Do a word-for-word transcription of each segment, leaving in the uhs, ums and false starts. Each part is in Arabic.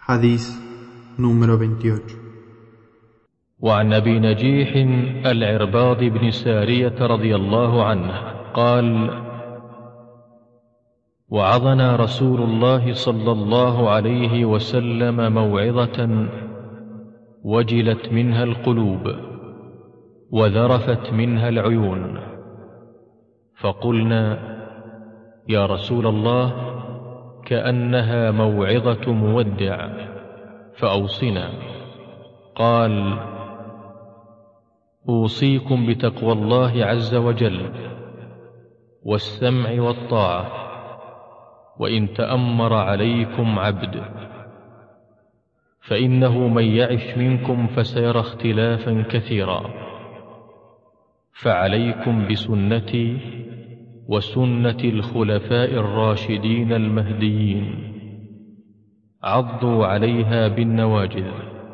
حديث número veintiocho. وعن أبي نجيح العرباض بن سارية رضي الله عنه قال: وعظنا رسول الله صلى الله عليه وسلم موعظة وجلت منها القلوب وذرفت منها العيون، فقلنا: يا رسول الله، كأنها موعظة مودع، فأوصنا. قال: أوصيكم بتقوى الله عز وجل والسمع والطاعة، وإن تأمر عليكم عبد، فإنه من يعش منكم فسيرى اختلافا كثيرا، فعليكم بسنتي وسنة الخلفاء الراشدين المهديين، عضوا عليها بالنواجذ،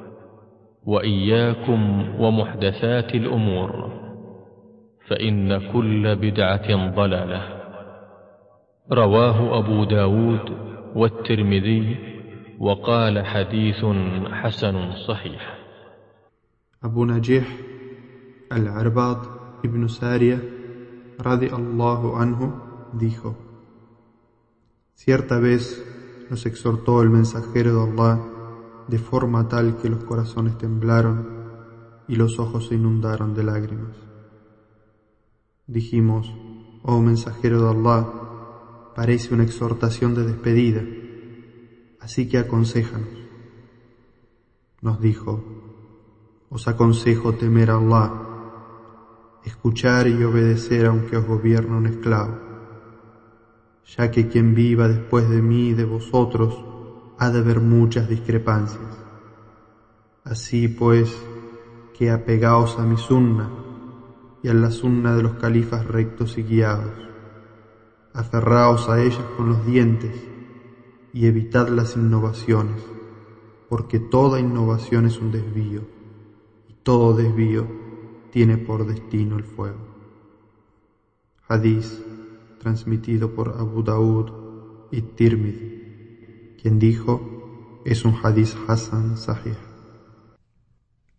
وإياكم ومحدثات الأمور، فإن كل بدعة ضلالة. رواه أبو داود والترمذي وقال: حديث حسن صحيح. Abu Najih al-Arbad ibn Saria radiallahu anhu dijo: cierta vez nos exhortó el mensajero de Allah de forma tal que los corazones temblaron y los ojos se inundaron de lágrimas. Dijimos: oh mensajero de Allah, parece una exhortación de despedida, así que aconséjanos. Nos dijo: os aconsejo temer a Allah, escuchar y obedecer aunque os gobierne un esclavo, ya que quien viva después de mí y de vosotros ha de haber muchas discrepancias. Así pues, que apegaos a mi sunna y a la sunna de los califas rectos y guiados. Aferraos a ellas con los dientes y evitad las innovaciones, porque toda innovación es un desvío, y todo desvío tiene por destino el fuego. Hadís transmitido por Abu Daud y Tirmidhi, quien dijo: es un hadís hasan sahih.